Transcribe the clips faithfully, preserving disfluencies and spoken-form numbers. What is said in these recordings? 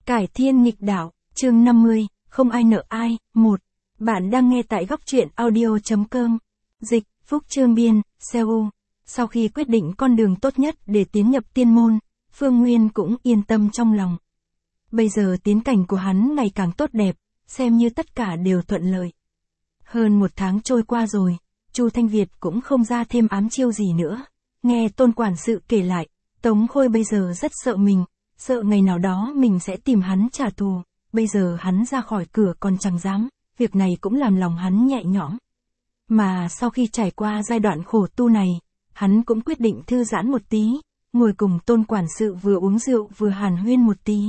Cải thiên nghịch đạo, chương năm mươi, không ai nợ ai, một. Bạn đang nghe tại góc truyện audio.com. Dịch, Phúc Chương Biên, Seoul. Sau khi quyết định con đường tốt nhất để tiến nhập tiên môn, Phương Nguyên cũng yên tâm trong lòng. Bây giờ tiến cảnh của hắn ngày càng tốt đẹp, xem như tất cả đều thuận lợi. Hơn một tháng trôi qua rồi, Chu Thanh Việt cũng không ra thêm ám chiêu gì nữa. Nghe Tôn quản sự kể lại, Tống Khôi bây giờ rất sợ mình, sợ ngày nào đó mình sẽ tìm hắn trả thù. Bây giờ hắn ra khỏi cửa còn chẳng dám, việc này cũng làm lòng hắn nhẹ nhõm. Mà sau khi trải qua giai đoạn khổ tu này, hắn cũng quyết định thư giãn một tí, ngồi cùng Tôn quản sự vừa uống rượu vừa hàn huyên một tí.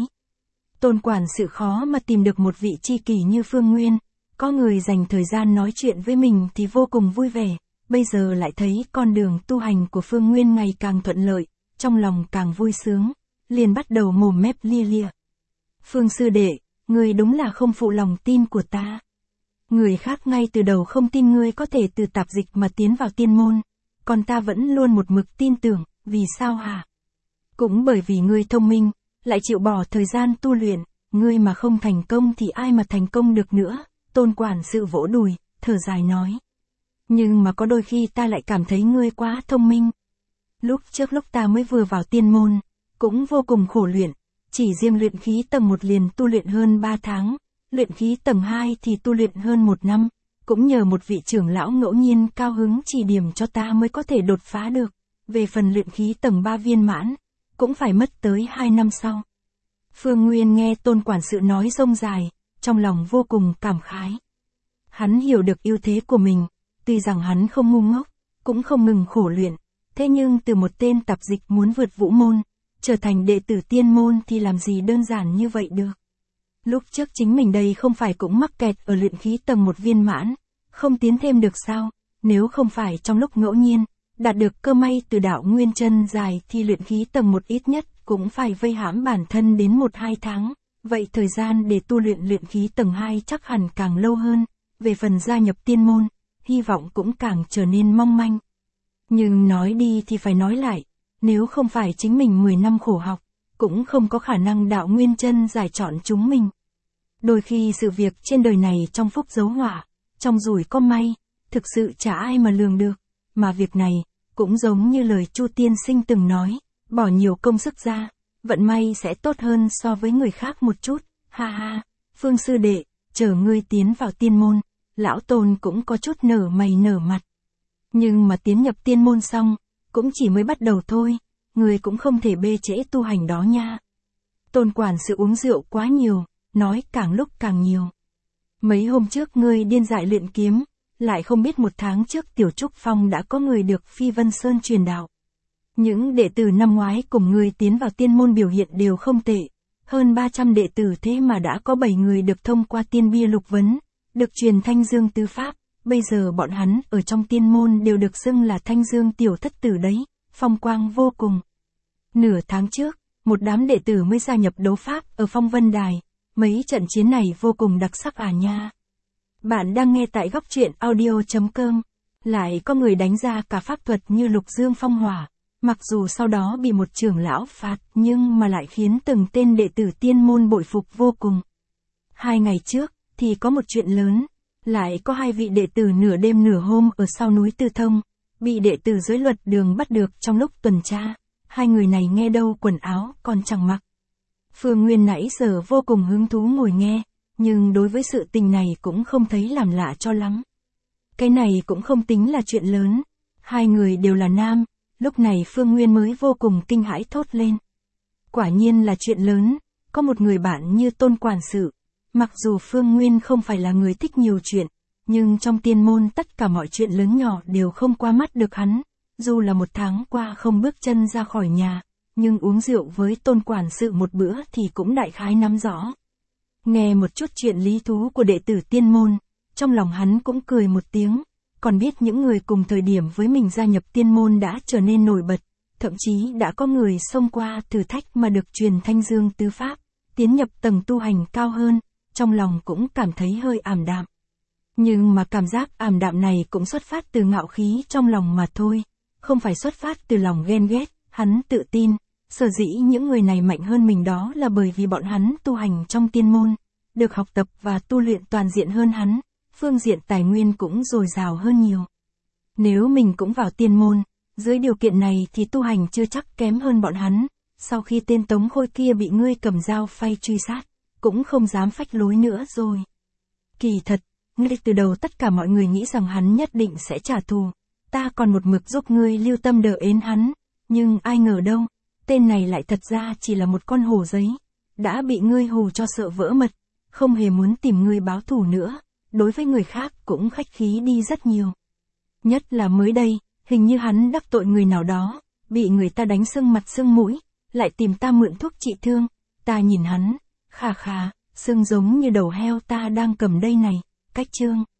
Tôn quản sự khó mà tìm được một vị tri kỷ như Phương Nguyên, có người dành thời gian nói chuyện với mình thì vô cùng vui vẻ, bây giờ lại thấy con đường tu hành của Phương Nguyên ngày càng thuận lợi, trong lòng càng vui sướng, liền bắt đầu mồm mép lia lia. Phương sư đệ, ngươi đúng là không phụ lòng tin của ta. Người khác ngay từ đầu không tin ngươi có thể từ tạp dịch mà tiến vào tiên môn, còn ta vẫn luôn một mực tin tưởng, vì sao hả? Cũng bởi vì ngươi thông minh, lại chịu bỏ thời gian tu luyện, ngươi mà không thành công thì ai mà thành công được nữa. Tôn quản sự vỗ đùi, thở dài nói. Nhưng mà có đôi khi ta lại cảm thấy ngươi quá thông minh. Lúc trước lúc ta mới vừa vào tiên môn, cũng vô cùng khổ luyện, chỉ riêng luyện khí tầng một liền tu luyện hơn ba tháng, luyện khí tầng hai thì tu luyện hơn một năm, cũng nhờ một vị trưởng lão ngẫu nhiên cao hứng chỉ điểm cho ta mới có thể đột phá được, về phần luyện khí tầng ba viên mãn, cũng phải mất tới hai năm sau. Phương Nguyên nghe Tôn quản sự nói rông dài, trong lòng vô cùng cảm khái. Hắn hiểu được ưu thế của mình, tuy rằng hắn không ngu ngốc, cũng không ngừng khổ luyện, thế nhưng từ một tên tạp dịch muốn vượt vũ môn, trở thành đệ tử tiên môn thì làm gì đơn giản như vậy được. Lúc trước chính mình đây không phải cũng mắc kẹt ở luyện khí tầng một viên mãn, không tiến thêm được sao, nếu không phải trong lúc ngẫu nhiên, đạt được cơ may từ đạo nguyên chân dài thì luyện khí tầng một ít nhất cũng phải vây hãm bản thân đến một hai tháng. Vậy thời gian để tu luyện luyện khí tầng hai chắc hẳn càng lâu hơn, về phần gia nhập tiên môn, hy vọng cũng càng trở nên mong manh. Nhưng nói đi thì phải nói lại, nếu không phải chính mình mười năm khổ học, cũng không có khả năng đạo nguyên chân giải chọn chúng mình. Đôi khi sự việc trên đời này trong phúc dấu họa, trong rủi có may, thực sự chả ai mà lường được, mà việc này, cũng giống như lời Chu tiên sinh từng nói, bỏ nhiều công sức ra, vận may sẽ tốt hơn so với người khác một chút, ha ha, Phương sư đệ, chờ ngươi tiến vào tiên môn, lão Tôn cũng có chút nở mày nở mặt. Nhưng mà tiến nhập tiên môn xong, cũng chỉ mới bắt đầu thôi, ngươi cũng không thể bê trễ tu hành đó nha. Tôn quản sự uống rượu quá nhiều, nói càng lúc càng nhiều. Mấy hôm trước ngươi điên dại luyện kiếm, lại không biết một tháng trước Tiểu Trúc Phong đã có người được Phi Vân Sơn truyền đạo. Những đệ tử năm ngoái cùng ngươi tiến vào tiên môn biểu hiện đều không tệ, hơn ba trăm đệ tử thế mà đã có bảy người được thông qua tiên bia lục vấn, được truyền Thanh Dương tứ pháp, bây giờ bọn hắn ở trong tiên môn đều được xưng là Thanh Dương tiểu thất tử đấy, phong quang vô cùng. Nửa tháng trước, một đám đệ tử mới gia nhập đấu pháp ở Phong Vân Đài, mấy trận chiến này vô cùng đặc sắc à nha. Bạn đang nghe tại góc truyện audio.com, lại có người đánh ra cả pháp thuật như Lục Dương Phong Hỏa. Mặc dù sau đó bị một trưởng lão phạt nhưng mà lại khiến từng tên đệ tử tiên môn bội phục vô cùng. Hai ngày trước thì có một chuyện lớn, lại có hai vị đệ tử nửa đêm nửa hôm ở sau núi Tư Thông, bị đệ tử dưới luật đường bắt được trong lúc tuần tra. Hai người này nghe đâu quần áo còn chẳng mặc. Phương Nguyên nãy giờ vô cùng hứng thú ngồi nghe, nhưng đối với sự tình này cũng không thấy làm lạ cho lắm. Cái này cũng không tính là chuyện lớn, hai người đều là nam. Lúc này Phương Nguyên mới vô cùng kinh hãi thốt lên. Quả nhiên là chuyện lớn, có một người bạn như Tôn quản sự. Mặc dù Phương Nguyên không phải là người thích nhiều chuyện, nhưng trong tiên môn tất cả mọi chuyện lớn nhỏ đều không qua mắt được hắn. Dù là một tháng qua không bước chân ra khỏi nhà, nhưng uống rượu với Tôn quản sự một bữa thì cũng đại khái nắm rõ. Nghe một chút chuyện lý thú của đệ tử tiên môn, trong lòng hắn cũng cười một tiếng. Còn biết những người cùng thời điểm với mình gia nhập tiên môn đã trở nên nổi bật, thậm chí đã có người xông qua thử thách mà được truyền Thanh Dương tứ pháp, tiến nhập tầng tu hành cao hơn, trong lòng cũng cảm thấy hơi ảm đạm. Nhưng mà cảm giác ảm đạm này cũng xuất phát từ ngạo khí trong lòng mà thôi, không phải xuất phát từ lòng ghen ghét, hắn tự tin, Sở dĩ những người này mạnh hơn mình đó là bởi vì bọn hắn tu hành trong tiên môn, được học tập và tu luyện toàn diện hơn hắn, phương diện tài nguyên cũng dồi dào hơn nhiều. Nếu mình cũng vào tiên môn, dưới điều kiện này thì tu hành chưa chắc kém hơn bọn hắn, sau khi tên Tống Khôi kia bị ngươi cầm dao phay truy sát, cũng không dám phách lối nữa rồi. Kỳ thật, ngay từ đầu tất cả mọi người nghĩ rằng hắn nhất định sẽ trả thù, ta còn một mực giúp ngươi lưu tâm đỡ ến hắn, nhưng ai ngờ đâu, tên này lại thật ra chỉ là một con hổ giấy, đã bị ngươi hù cho sợ vỡ mật, không hề muốn tìm ngươi báo thù nữa, đối với người khác cũng khách khí đi rất nhiều. Nhất là mới đây, hình như hắn đắc tội người nào đó, bị người ta đánh sưng mặt sưng mũi, lại tìm ta mượn thuốc trị thương, ta nhìn hắn, khà khà, sưng giống như đầu heo ta đang cầm đây này, cách trương.